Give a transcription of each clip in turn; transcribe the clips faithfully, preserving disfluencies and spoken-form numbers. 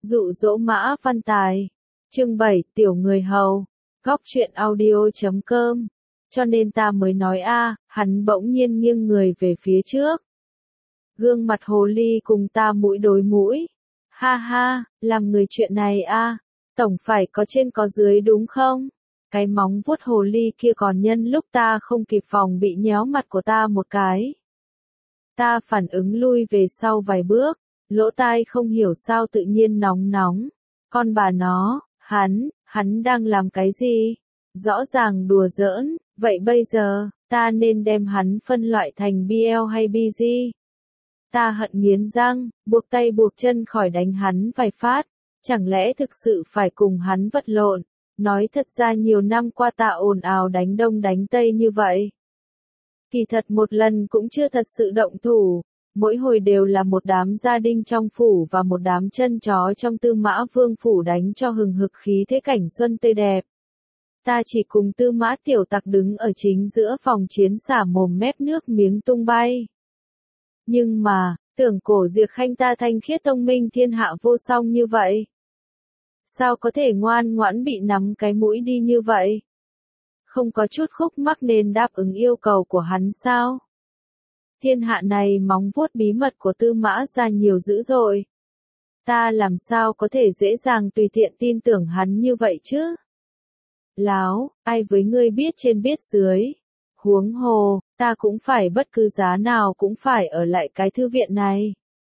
Dụ dỗ Mã Văn Tài. Chương bảy, tiểu người hầu. Góc truyện audio chấm com. Cho nên ta mới nói a, hắn bỗng nhiên nghiêng người về phía trước. Gương mặt hồ ly cùng ta mũi đối mũi. Ha ha, làm người chuyện này a, tổng phải có trên có dưới đúng không? Cái móng vuốt hồ ly kia còn nhân lúc ta không kịp phòng bị nhéo mặt của ta một cái. Ta phản ứng lui về sau vài bước, lỗ tai không hiểu sao tự nhiên nóng nóng. Con bà nó, hắn, hắn đang làm cái gì? Rõ ràng đùa giỡn, vậy bây giờ, ta nên đem hắn phân loại thành bê lờ hay bê giê? Ta hận nghiến răng, buộc tay buộc chân khỏi đánh hắn vài phát. Chẳng lẽ thực sự phải cùng hắn vật lộn? Nói thật ra nhiều năm qua ta ồn ào đánh đông đánh tây như vậy. Kỳ thật một lần cũng chưa thật sự động thủ, mỗi hồi đều là một đám gia đình trong phủ và một đám chân chó trong Tư Mã Vương phủ đánh cho hừng hực khí thế cảnh xuân tươi đẹp. Ta chỉ cùng Tư Mã tiểu tặc đứng ở chính giữa phòng chiến xả mồm mép nước miếng tung bay. Nhưng mà, tưởng cổ diệt khanh ta thanh khiết tông minh thiên hạ vô song như vậy. Sao có thể ngoan ngoãn bị nắm cái mũi đi như vậy? Không có chút khúc mắc nên đáp ứng yêu cầu của hắn sao? Thiên hạ này móng vuốt bí mật của Tư Mã ra nhiều dữ dội. Ta làm sao có thể dễ dàng tùy tiện tin tưởng hắn như vậy chứ? Láo, ai với ngươi biết trên biết dưới. Huống hồ, ta cũng phải bất cứ giá nào cũng phải ở lại cái thư viện này.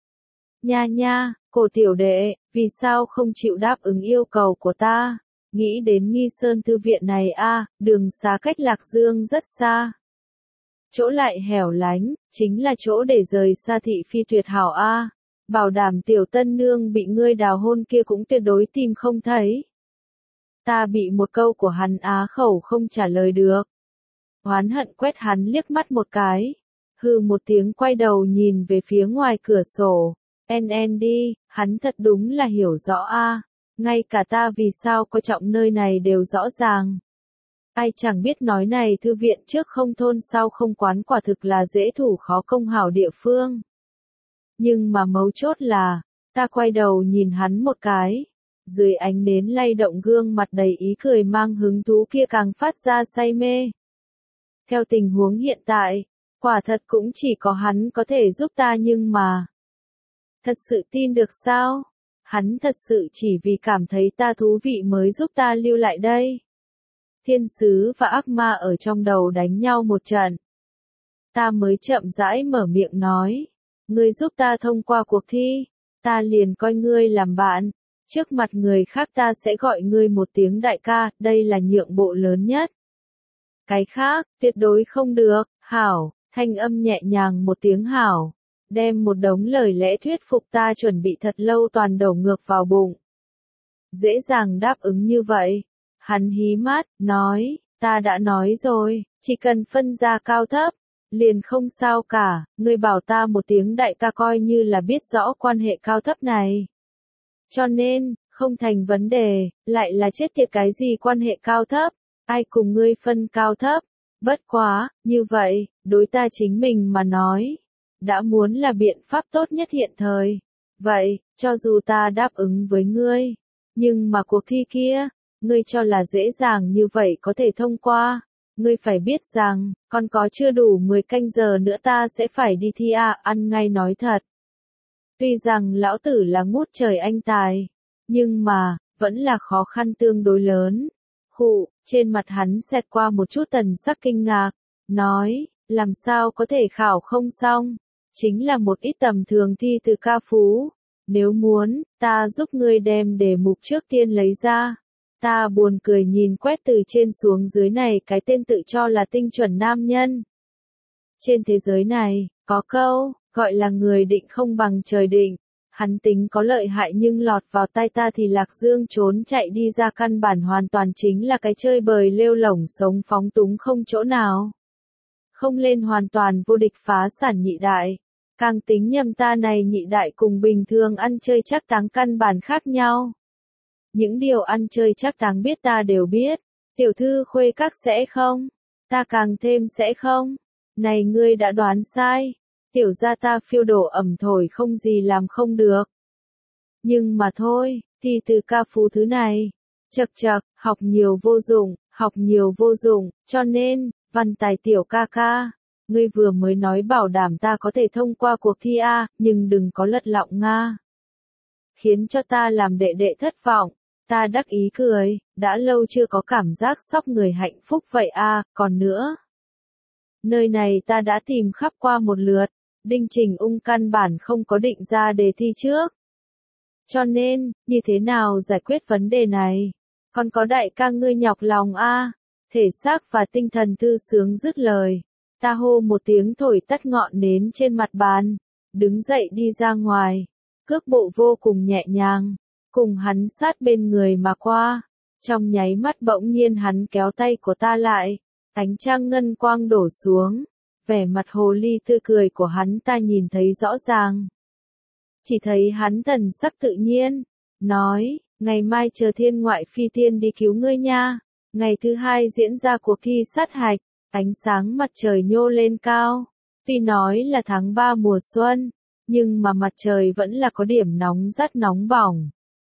Nha nha, cổ tiểu đệ, vì sao không chịu đáp ứng yêu cầu của ta? Nghĩ đến Nghi Sơn thư viện này a, đường xá cách Lạc Dương rất xa. Chỗ lại hẻo lánh, chính là chỗ để rời xa thị phi tuyệt hảo a. Bảo đảm tiểu tân nương bị ngươi đào hôn kia cũng tuyệt đối tìm không thấy. Ta bị một câu của hắn á khẩu không trả lời được. Oán hận quét hắn liếc mắt một cái. Hừ một tiếng quay đầu nhìn về phía ngoài cửa sổ. En en đi, hắn thật đúng là hiểu rõ a. Ngay cả ta vì sao coi trọng nơi này đều rõ ràng. Ai chẳng biết nói này thư viện trước không thôn sau không quán quả thực là dễ thủ khó công hảo địa phương. Nhưng mà mấu chốt là, ta quay đầu nhìn hắn một cái. Dưới ánh nến lay động gương mặt đầy ý cười mang hứng thú kia càng phát ra say mê. Theo tình huống hiện tại, quả thật cũng chỉ có hắn có thể giúp ta nhưng mà. Thật sự tin được sao? Hắn thật sự chỉ vì cảm thấy ta thú vị mới giúp ta lưu lại đây. Thiên sứ và ác ma ở trong đầu đánh nhau một trận. Ta mới chậm rãi mở miệng nói. Ngươi giúp ta thông qua cuộc thi, ta liền coi ngươi làm bạn. Trước mặt người khác ta sẽ gọi ngươi một tiếng đại ca, đây là nhượng bộ lớn nhất. Cái khác, tuyệt đối không được, hảo, thanh âm nhẹ nhàng một tiếng hảo. Đem một đống lời lẽ thuyết phục ta chuẩn bị thật lâu toàn đổ ngược vào bụng. Dễ dàng đáp ứng như vậy. Hắn hí mắt, nói, ta đã nói rồi, chỉ cần phân ra cao thấp, liền không sao cả, ngươi bảo ta một tiếng đại ca coi như là biết rõ quan hệ cao thấp này. Cho nên, không thành vấn đề, lại là chết tiệt cái gì quan hệ cao thấp, ai cùng ngươi phân cao thấp, bất quá, như vậy, đối ta chính mình mà nói. Đã muốn là biện pháp tốt nhất hiện thời. Vậy, cho dù ta đáp ứng với ngươi, nhưng mà cuộc thi kia, ngươi cho là dễ dàng như vậy có thể thông qua. Ngươi phải biết rằng, còn có chưa đủ mười canh giờ nữa ta sẽ phải đi thi à, ăn ngay nói thật. Tuy rằng lão tử là ngút trời anh tài, nhưng mà, vẫn là khó khăn tương đối lớn. Khụ, trên mặt hắn xẹt qua một chút tần sắc kinh ngạc, nói, làm sao có thể khảo không xong. Chính là một ít tầm thường thi từ ca phú. Nếu muốn, ta giúp ngươi đem đề mục trước tiên lấy ra. Ta buồn cười nhìn quét từ trên xuống dưới này cái tên tự cho là tinh chuẩn nam nhân. Trên thế giới này, có câu, gọi là người định không bằng trời định. Hắn tính có lợi hại nhưng lọt vào tay ta thì Lạc Dương trốn chạy đi ra căn bản hoàn toàn chính là cái chơi bời lêu lổng sống phóng túng không chỗ nào. Không lên hoàn toàn vô địch phá sản nhị đại. Càng tính nhầm ta này nhị đại cùng bình thường ăn chơi chắc táng căn bản khác nhau. Những điều ăn chơi chắc táng biết ta đều biết. Tiểu thư khuê các sẽ không. Ta càng thêm sẽ không. Này ngươi đã đoán sai. Tiểu gia ta phiêu đổ ẩm thổi không gì làm không được. Nhưng mà thôi, thi từ ca phú thứ này. Chậc chậc, học nhiều vô dụng, học nhiều vô dụng, cho nên, Văn Tài tiểu ca ca. Ngươi vừa mới nói bảo đảm ta có thể thông qua cuộc thi A, nhưng đừng có lật lọng Nga. Khiến cho ta làm đệ đệ thất vọng. Ta đắc ý cười, đã lâu chưa có cảm giác sóc người hạnh phúc vậy a, còn nữa. Nơi này ta đã tìm khắp qua một lượt, Đinh Trình Ung căn bản không có định ra đề thi trước. Cho nên, như thế nào giải quyết vấn đề này? Còn có đại ca ngươi nhọc lòng a, thể xác và tinh thần thư sướng dứt lời. Ta hô một tiếng thổi tắt ngọn nến trên mặt bàn, đứng dậy đi ra ngoài, cước bộ vô cùng nhẹ nhàng. Cùng hắn sát bên người mà qua, trong nháy mắt bỗng nhiên hắn kéo tay của ta lại, ánh trăng ngân quang đổ xuống, vẻ mặt hồ ly tươi cười của hắn ta nhìn thấy rõ ràng. Chỉ thấy hắn thần sắc tự nhiên, nói, ngày mai chờ thiên ngoại phi tiên đi cứu ngươi nha, ngày thứ hai diễn ra cuộc thi sát hạch, ánh sáng mặt trời nhô lên cao, tuy nói là tháng ba mùa xuân, nhưng mà mặt trời vẫn là có điểm nóng rất nóng bỏng.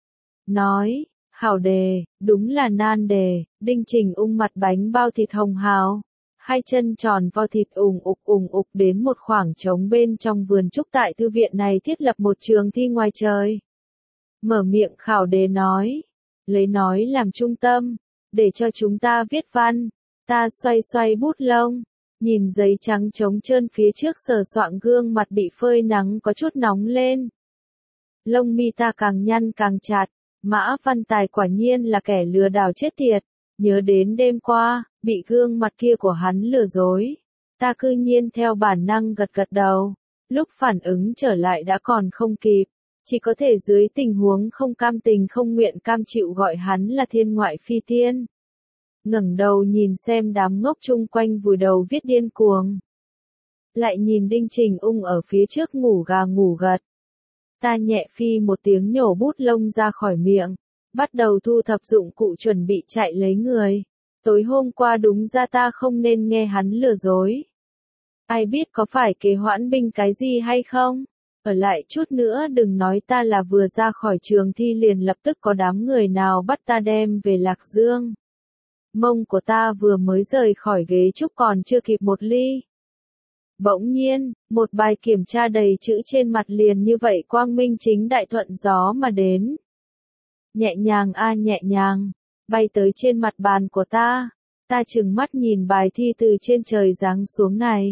Nói, hảo đề, đúng là nan đề, Đinh Trình Ung mặt bánh bao thịt hồng hào, hai chân tròn vo thịt ủng ục ủng ục đến một khoảng trống bên trong vườn trúc tại thư viện này thiết lập một trường thi ngoài trời. Mở miệng khảo đề nói, lấy nói làm trung tâm, để cho chúng ta viết văn, ta xoay xoay bút lông, nhìn giấy trắng trống trơn phía trước sờ soạng gương mặt bị phơi nắng có chút nóng lên. Lông mi ta càng nhăn càng chặt. Mã Văn Tài quả nhiên là kẻ lừa đảo chết tiệt, nhớ đến đêm qua, bị gương mặt kia của hắn lừa dối. Ta cư nhiên theo bản năng gật gật đầu, lúc phản ứng trở lại đã còn không kịp, chỉ có thể dưới tình huống không cam tình không nguyện cam chịu gọi hắn là thiên ngoại phi tiên. Ngẩng đầu nhìn xem đám ngốc chung quanh vùi đầu viết điên cuồng. Lại nhìn Đinh Trình Ung ở phía trước ngủ gà ngủ gật. Ta nhẹ phi một tiếng nhổ bút lông ra khỏi miệng, bắt đầu thu thập dụng cụ chuẩn bị chạy lấy người. Tối hôm qua đúng ra ta không nên nghe hắn lừa dối. Ai biết có phải kế hoãn binh cái gì hay không? Ở lại chút nữa đừng nói ta là vừa ra khỏi trường thi liền lập tức có đám người nào bắt ta đem về Lạc Dương. Mông của ta vừa mới rời khỏi ghế trúc còn chưa kịp một ly. Bỗng nhiên, một bài kiểm tra đầy chữ trên mặt liền như vậy quang minh chính đại thuận gió mà đến. Nhẹ nhàng a nhẹ nhàng, bay tới trên mặt bàn của ta, ta trừng mắt nhìn bài thi từ trên trời giáng xuống này.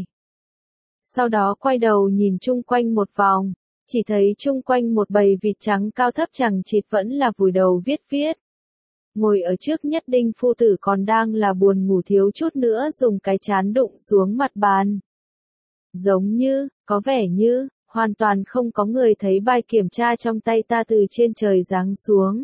Sau đó quay đầu nhìn chung quanh một vòng, chỉ thấy chung quanh một bầy vịt trắng cao thấp chằng chịt vẫn là vùi đầu viết viết. Ngồi ở trước nhất Đinh phu tử còn đang là buồn ngủ thiếu chút nữa dùng cái chán đụng xuống mặt bàn. Giống như, có vẻ như, hoàn toàn không có người thấy bài kiểm tra trong tay ta từ trên trời giáng xuống.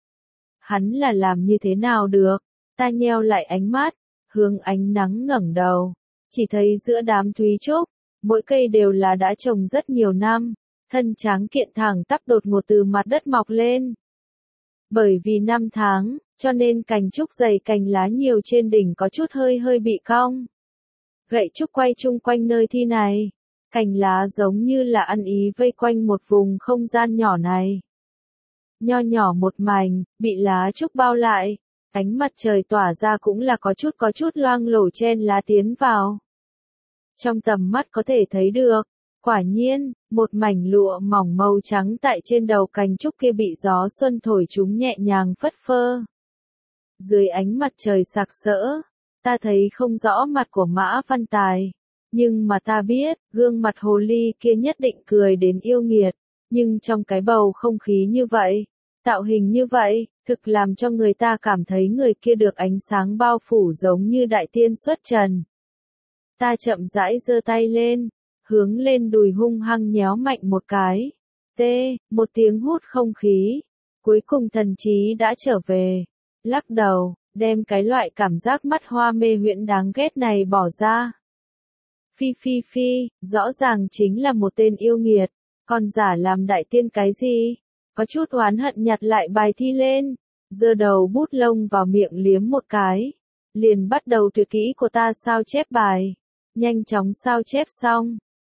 Hắn là làm như thế nào được? Ta nheo lại ánh mắt, hướng ánh nắng ngẩng đầu, chỉ thấy giữa đám thúy trúc, mỗi cây đều là đã trồng rất nhiều năm, thân tráng kiện thẳng tắp đột ngột từ mặt đất mọc lên. Bởi vì năm tháng, cho nên cành trúc dày cành lá nhiều trên đỉnh có chút hơi hơi bị cong. Gậy trúc quay chung quanh nơi thi này, cành lá giống như là ăn ý vây quanh một vùng không gian nhỏ này. Nho nhỏ một mảnh, bị lá trúc bao lại, ánh mặt trời tỏa ra cũng là có chút có chút loang lổ chen lá tiến vào. Trong tầm mắt có thể thấy được, quả nhiên, một mảnh lụa mỏng màu trắng tại trên đầu cành trúc kia bị gió xuân thổi chúng nhẹ nhàng phất phơ. Dưới ánh mặt trời sặc sỡ, ta thấy không rõ mặt của Mã Văn Tài, nhưng mà ta biết, gương mặt hồ ly kia nhất định cười đến yêu nghiệt, nhưng trong cái bầu không khí như vậy, tạo hình như vậy, thực làm cho người ta cảm thấy người kia được ánh sáng bao phủ giống như đại tiên xuất trần. Ta chậm rãi giơ tay lên, hướng lên đùi hung hăng nhéo mạnh một cái. Tê, một tiếng hút không khí. Cuối cùng thần trí đã trở về. Lắc đầu, đem cái loại cảm giác mắt hoa mê huyễn đáng ghét này bỏ ra. Phi phi phi, rõ ràng chính là một tên yêu nghiệt. Còn giả làm đại tiên cái gì? Có chút oán hận nhặt lại bài thi lên. Giơ đầu bút lông vào miệng liếm một cái. Liền bắt đầu tuyệt kỹ của ta sao chép bài. Nhanh chóng sao chép xong,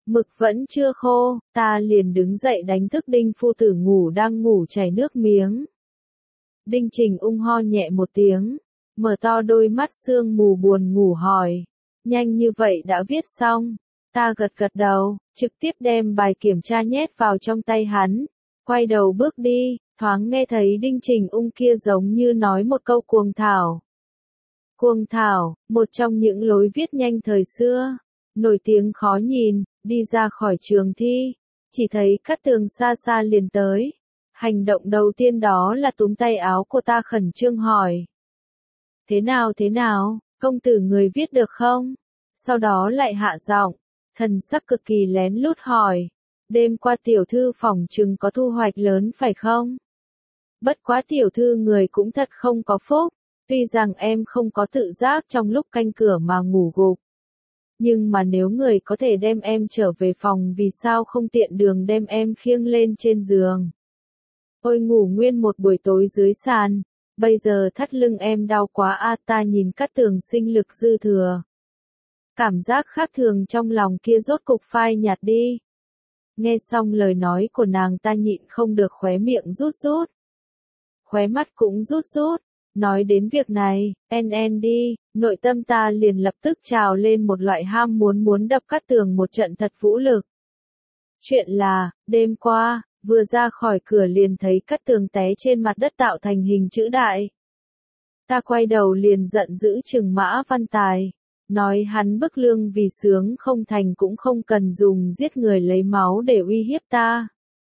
Mực vẫn chưa khô, ta liền đứng dậy đánh thức Đinh phu tử ngủ đang ngủ chảy nước miếng. Đinh Trình Ung ho nhẹ một tiếng, mở to đôi mắt sương mù buồn ngủ hỏi, nhanh như vậy đã viết xong. Ta gật gật đầu, trực tiếp đem bài kiểm tra nhét vào trong tay hắn, quay đầu bước đi, thoáng nghe thấy Đinh Trình Ung kia giống như nói một câu cuồng thảo. Cuồng thảo, một trong những lối viết nhanh thời xưa, nổi tiếng khó nhìn, đi ra khỏi trường thi, chỉ thấy Cát Tường xa xa liền tới. Hành động đầu tiên đó là túm tay áo của ta khẩn trương hỏi. Thế nào thế nào, công tử người viết được không? Sau đó lại hạ giọng, thần sắc cực kỳ lén lút hỏi. Đêm qua tiểu thư phỏng chừng có thu hoạch lớn phải không? Bất quá tiểu thư người cũng thật không có phúc, tuy rằng em không có tự giác trong lúc canh cửa mà ngủ gục. Nhưng mà nếu người có thể đem em trở về phòng vì sao không tiện đường đem em khiêng lên trên giường. Ôi ngủ nguyên một buổi tối dưới sàn, bây giờ thắt lưng em đau quá a. Ta nhìn Cát Tường sinh lực dư thừa. Cảm giác khác thường trong lòng kia rốt cục phai nhạt đi. Nghe xong lời nói của nàng ta nhịn không được khóe miệng rút rút. Khóe mắt cũng rút rút. Nói đến việc này, en en đi, nội tâm ta liền lập tức trào lên một loại ham muốn muốn đập Cát Tường một trận thật vũ lực. Chuyện là, đêm qua, vừa ra khỏi cửa liền thấy Cát Tường té trên mặt đất tạo thành hình chữ đại. Ta quay đầu liền giận dữ chừng Mã Văn Tài, nói hắn bức lương vì sướng không thành cũng không cần dùng giết người lấy máu để uy hiếp ta.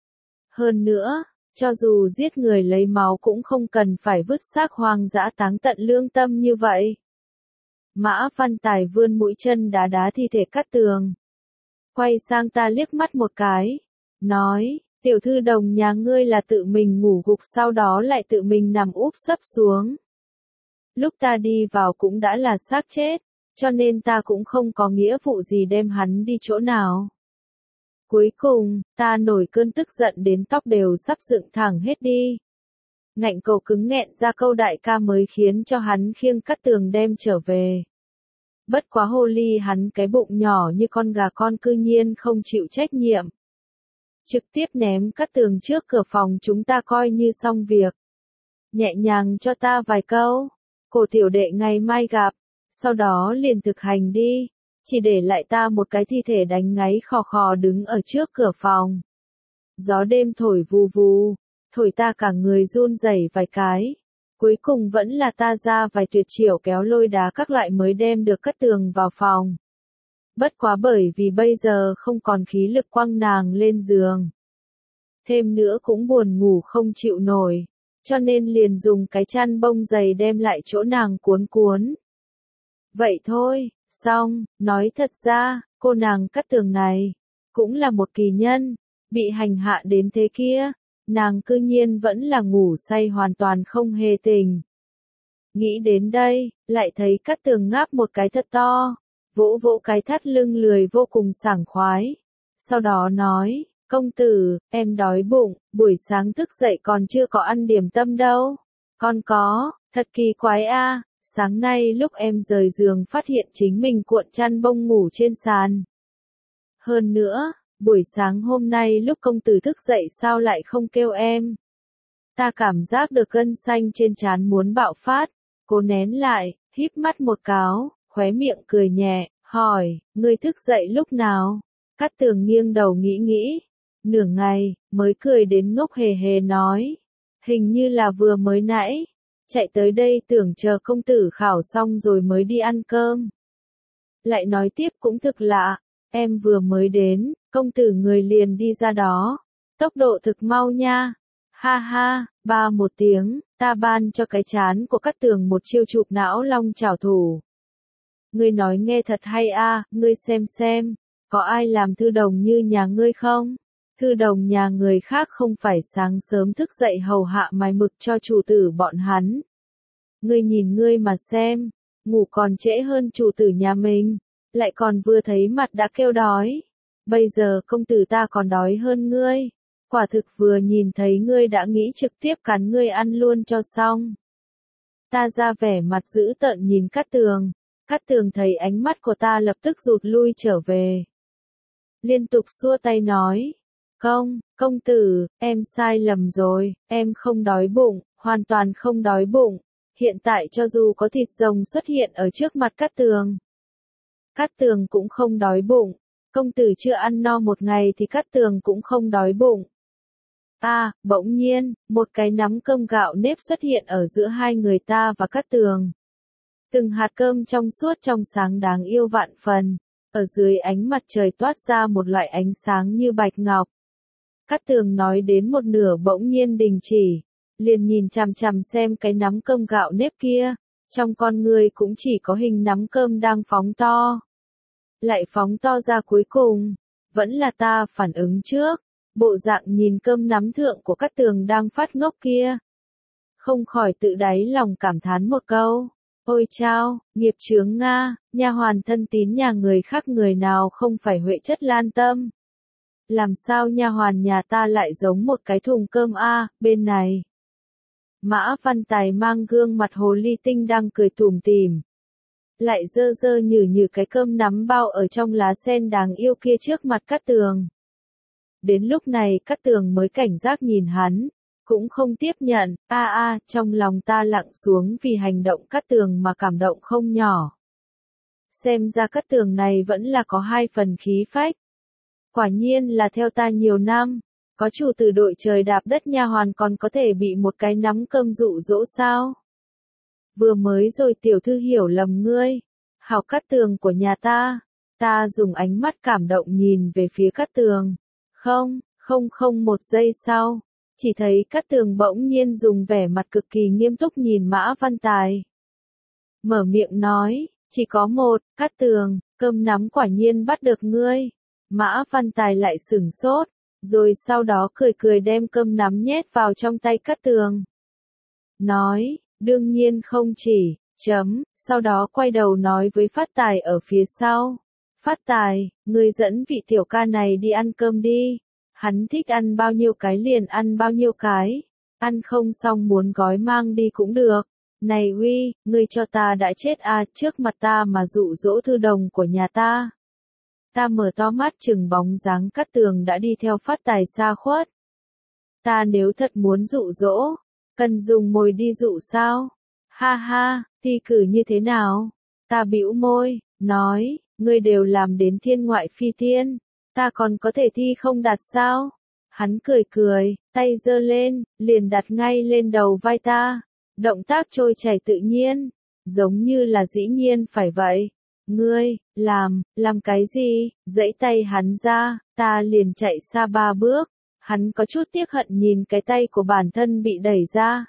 Hơn nữa, cho dù giết người lấy máu cũng không cần phải vứt xác hoang dã táng tận lương tâm như vậy. Mã Văn Tài vươn mũi chân đá đá thi thể Cát Tường. Quay sang ta liếc mắt một cái, nói, tiểu thư Đồng nhà ngươi là tự mình ngủ gục sau đó lại tự mình nằm úp sấp xuống. Lúc ta đi vào cũng đã là xác chết, cho nên ta cũng không có nghĩa vụ gì đem hắn đi chỗ nào. Cuối cùng, ta nổi cơn tức giận đến tóc đều sắp dựng thẳng hết đi. Ngạnh cầu cứng nghẹn ra câu đại ca mới khiến cho hắn khiêng Cát Tường đem trở về. Bất quá hồ ly hắn cái bụng nhỏ như con gà con cư nhiên không chịu trách nhiệm. Trực tiếp ném Cát Tường trước cửa phòng chúng ta coi như xong việc. Nhẹ nhàng cho ta vài câu, cổ tiểu đệ ngày mai gặp, sau đó liền thực hành đi. Chỉ để lại ta một cái thi thể đánh ngáy khò khò đứng ở trước cửa phòng. Gió đêm thổi vù vù, thổi ta cả người run rẩy vài cái. Cuối cùng vẫn là ta ra vài tuyệt chiểu kéo lôi đá các loại mới đem được Cát Tường vào phòng. Bất quá bởi vì bây giờ không còn khí lực quăng nàng lên giường. Thêm nữa cũng buồn ngủ không chịu nổi, cho nên liền dùng cái chăn bông dày đem lại chỗ nàng cuốn cuốn. Vậy thôi. Xong, nói thật ra, cô nàng Cát Tường này, cũng là một kỳ nhân, bị hành hạ đến thế kia, nàng cư nhiên vẫn là ngủ say hoàn toàn không hề tỉnh. Nghĩ đến đây, lại thấy Cát Tường ngáp một cái thật to, vỗ vỗ cái thắt lưng lười vô cùng sảng khoái. Sau đó nói, công tử, em đói bụng, buổi sáng thức dậy còn chưa có ăn điểm tâm đâu. Con có, thật kỳ quái a. Sáng nay lúc em rời giường phát hiện chính mình cuộn chăn bông ngủ trên sàn. Hơn nữa, buổi sáng hôm nay lúc công tử thức dậy sao lại không kêu em. Ta cảm giác được gân xanh trên trán muốn bạo phát, cố nén lại, híp mắt một cáo, khóe miệng cười nhẹ, hỏi, ngươi thức dậy lúc nào? Cát Tường nghiêng đầu nghĩ nghĩ, nửa ngày, mới cười đến ngốc hề hề nói, hình như là vừa mới nãy. Chạy tới đây tưởng chờ công tử khảo xong rồi mới đi ăn cơm. Lại nói tiếp cũng thực lạ, em vừa mới đến, công tử người liền đi ra đó. Tốc độ thực mau nha. Ha ha, ba một tiếng, ta ban cho cái chán của Cát Tường một chiêu chụp não long chảo thủ. Ngươi nói nghe thật hay a, ngươi xem xem, có ai làm thư đồng như nhà ngươi không? Thư đồng nhà người khác không phải sáng sớm thức dậy hầu hạ mài mực cho chủ tử bọn hắn. Ngươi nhìn ngươi mà xem, ngủ còn trễ hơn chủ tử nhà mình, lại còn vừa thấy mặt đã kêu đói. Bây giờ công tử ta còn đói hơn ngươi, quả thực vừa nhìn thấy ngươi đã nghĩ trực tiếp cắn ngươi ăn luôn cho xong. Ta ra vẻ mặt dữ tợn nhìn Cát Tường, Cát Tường thấy ánh mắt của ta lập tức rụt lui trở về. liên tục xua tay nói. Công, công tử, em sai lầm rồi, em không đói bụng, hoàn toàn không đói bụng. Hiện tại cho dù có thịt rồng xuất hiện ở trước mặt Cát Tường, Cát Tường cũng không đói bụng. Công tử chưa ăn no một ngày thì Cát Tường cũng không đói bụng. À, bỗng nhiên, một cái nắm cơm gạo nếp xuất hiện ở giữa hai người ta và Cát Tường. Từng hạt cơm trong suốt trong sáng đáng yêu vạn phần, ở dưới ánh mặt trời toát ra một loại ánh sáng như bạch ngọc. Cát Tường nói đến một nửa bỗng nhiên đình chỉ, liền nhìn chằm chằm xem cái nắm cơm gạo nếp kia, trong con người cũng chỉ có hình nắm cơm đang phóng to. Lại phóng to ra cuối cùng, vẫn là ta phản ứng trước, bộ dạng nhìn cơm nắm thượng của Cát Tường đang phát ngốc kia. Không khỏi tự đáy lòng cảm thán một câu, ôi chao, nghiệp chướng Nga, nha hoàn thân tín nhà người khác người nào không phải huệ chất lan tâm. Làm sao nha hoàn nhà ta lại giống một cái thùng cơm a, bên này. Mã Văn Tài mang gương mặt hồ ly tinh đang cười tủm tỉm, lại dơ dơ nhử nhử cái cơm nắm bao ở trong lá sen đáng yêu kia trước mặt Cát Tường. Đến lúc này Cát Tường mới cảnh giác nhìn hắn, cũng không tiếp nhận, a a, trong lòng ta lặng xuống vì hành động Cát Tường mà cảm động không nhỏ. Xem ra Cát Tường này vẫn là có hai phần khí phách. Quả nhiên là theo ta nhiều năm, có chủ từ đội trời đạp đất nha hoàn còn có thể bị một cái nắm cơm dụ dỗ sao? Vừa mới rồi tiểu thư hiểu lầm ngươi, hảo Cát Tường của nhà ta. Ta dùng ánh mắt cảm động nhìn về phía Cát Tường. Không, không không một giây sau, chỉ thấy Cát Tường bỗng nhiên dùng vẻ mặt cực kỳ nghiêm túc nhìn Mã Văn Tài. Mở miệng nói, chỉ có một, Cát Tường, cơm nắm quả nhiên bắt được ngươi. Mã Văn Tài lại sửng sốt, rồi sau đó cười cười đem cơm nắm nhét vào trong tay Cát Tường. Nói, đương nhiên không chỉ, chấm, sau đó quay đầu nói với Phát Tài ở phía sau. Phát Tài, ngươi dẫn vị tiểu ca này đi ăn cơm đi. Hắn thích ăn bao nhiêu cái liền ăn bao nhiêu cái. Ăn không xong muốn gói mang đi cũng được. Này Huy, ngươi cho ta đã chết à, trước mặt ta mà dụ dỗ thư đồng của nhà ta. Ta mở to mắt chừng bóng dáng Cát Tường đã đi theo Phát Tài xa khuất. Ta nếu thật muốn dụ dỗ, cần dùng mồi đi dụ sao? Ha ha, thi cử như thế nào? Ta bĩu môi, nói, ngươi đều làm đến thiên ngoại phi thiên, ta còn có thể thi không đạt sao? Hắn cười cười, tay giơ lên, liền đặt ngay lên đầu vai ta. Động tác trôi chảy tự nhiên, giống như là dĩ nhiên phải vậy. Ngươi, làm, làm cái gì? Giãy tay hắn ra, ta liền chạy xa ba bước. Hắn có chút tiếc hận nhìn cái tay của bản thân bị đẩy ra.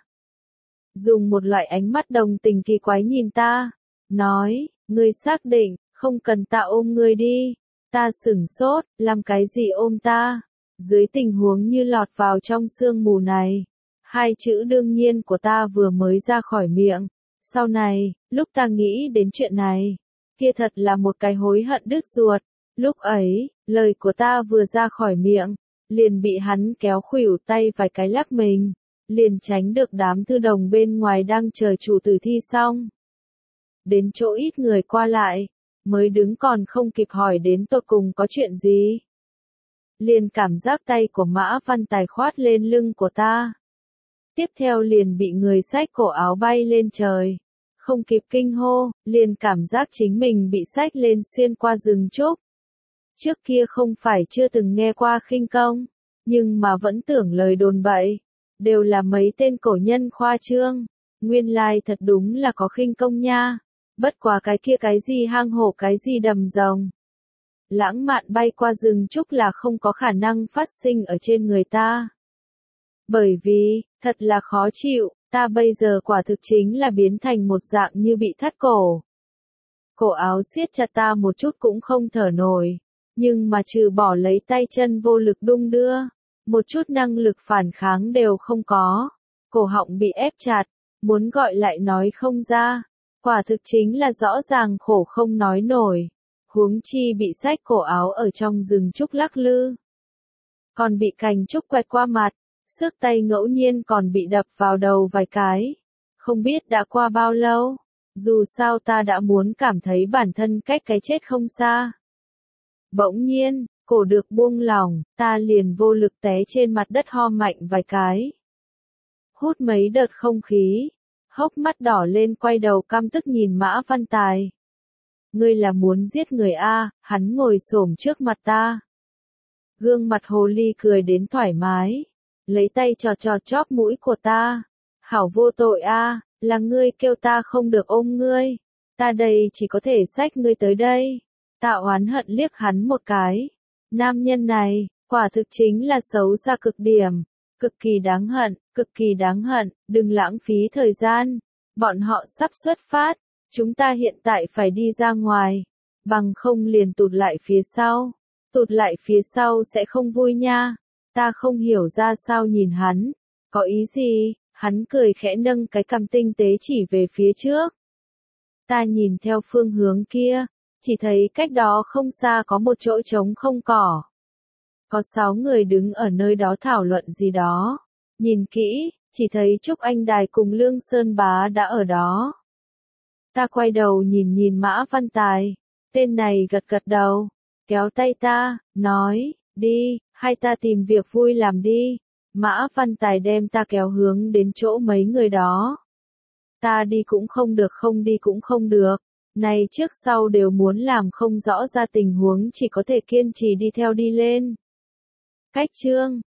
Dùng một loại ánh mắt đồng tình kỳ quái nhìn ta. Nói, ngươi xác định, không cần ta ôm ngươi đi. Ta sửng sốt, làm cái gì ôm ta? Dưới tình huống như lọt vào trong sương mù này. Hai chữ đương nhiên của ta vừa mới ra khỏi miệng. Sau này, lúc ta nghĩ đến chuyện này, kia thật là một cái hối hận đứt ruột. Lúc ấy, lời của ta vừa ra khỏi miệng, liền bị hắn kéo khuỷu tay vài cái lắc mình, liền tránh được đám thư đồng bên ngoài đang chờ chủ tử thi xong. Đến chỗ ít người qua lại, mới đứng còn không kịp hỏi đến tột cùng có chuyện gì. Liền cảm giác tay của Mã Văn Tài khoát lên lưng của ta. Tiếp theo liền bị người xách cổ áo bay lên trời. Không kịp kinh hô, liền cảm giác chính mình bị xách lên xuyên qua rừng trúc. Trước kia không phải chưa từng nghe qua khinh công, nhưng mà vẫn tưởng lời đồn bậy, đều là mấy tên cổ nhân khoa trương. Nguyên lai thật đúng là có khinh công nha. Bất quá cái kia cái gì hang hổ cái gì đầm rồng. Lãng mạn bay qua rừng trúc là không có khả năng phát sinh ở trên người ta. Bởi vì, thật là khó chịu, ta bây giờ quả thực chính là biến thành một dạng như bị thắt cổ. Cổ áo siết chặt ta một chút cũng không thở nổi, nhưng mà trừ bỏ lấy tay chân vô lực đung đưa, một chút năng lực phản kháng đều không có. Cổ họng bị ép chặt, muốn gọi lại nói không ra, quả thực chính là rõ ràng khổ không nói nổi. Huống chi bị xách cổ áo ở trong rừng trúc lắc lư. Còn bị cành trúc quẹt qua mặt, xước tay ngẫu nhiên còn bị đập vào đầu vài cái. Không biết đã qua bao lâu, dù sao ta đã muốn cảm thấy bản thân cách cái chết không xa. Bỗng nhiên, cổ được buông lỏng, ta liền vô lực té trên mặt đất ho mạnh vài cái. Hút mấy đợt không khí, hốc mắt đỏ lên quay đầu căm tức nhìn Mã Văn Tài. Ngươi là muốn giết người a? Hắn ngồi xổm trước mặt ta. Gương mặt hồ ly cười đến thoải mái, lấy tay trò trò chóp mũi của ta. Hảo vô tội a, là ngươi kêu ta không được ôm ngươi. Ta đây chỉ có thể xách ngươi tới đây. Ta oán hận liếc hắn một cái. Nam nhân này, quả thực chính là xấu xa cực điểm. Cực kỳ đáng hận, cực kỳ đáng hận, đừng lãng phí thời gian. Bọn họ sắp xuất phát. Chúng ta hiện tại phải đi ra ngoài. Bằng không liền tụt lại phía sau. Tụt lại phía sau sẽ không vui nha. Ta không hiểu ra sao nhìn hắn. Có ý gì? Hắn cười khẽ nâng cái cằm tinh tế chỉ về phía trước. Ta nhìn theo phương hướng kia. Chỉ thấy cách đó không xa có một chỗ trống không cỏ. Có sáu người đứng ở nơi đó thảo luận gì đó. Nhìn kỹ, chỉ thấy Trúc Anh Đài cùng Lương Sơn Bá đã ở đó. Ta quay đầu nhìn nhìn Mã Văn Tài. Tên này gật gật đầu, kéo tay ta, nói, đi, hai ta tìm việc vui làm đi. Mã Văn Tài đem ta kéo hướng đến chỗ mấy người đó. Ta đi cũng không được, không đi cũng không được. Này trước sau đều muốn làm không rõ ra tình huống, chỉ có thể kiên trì đi theo đi lên. Cách chương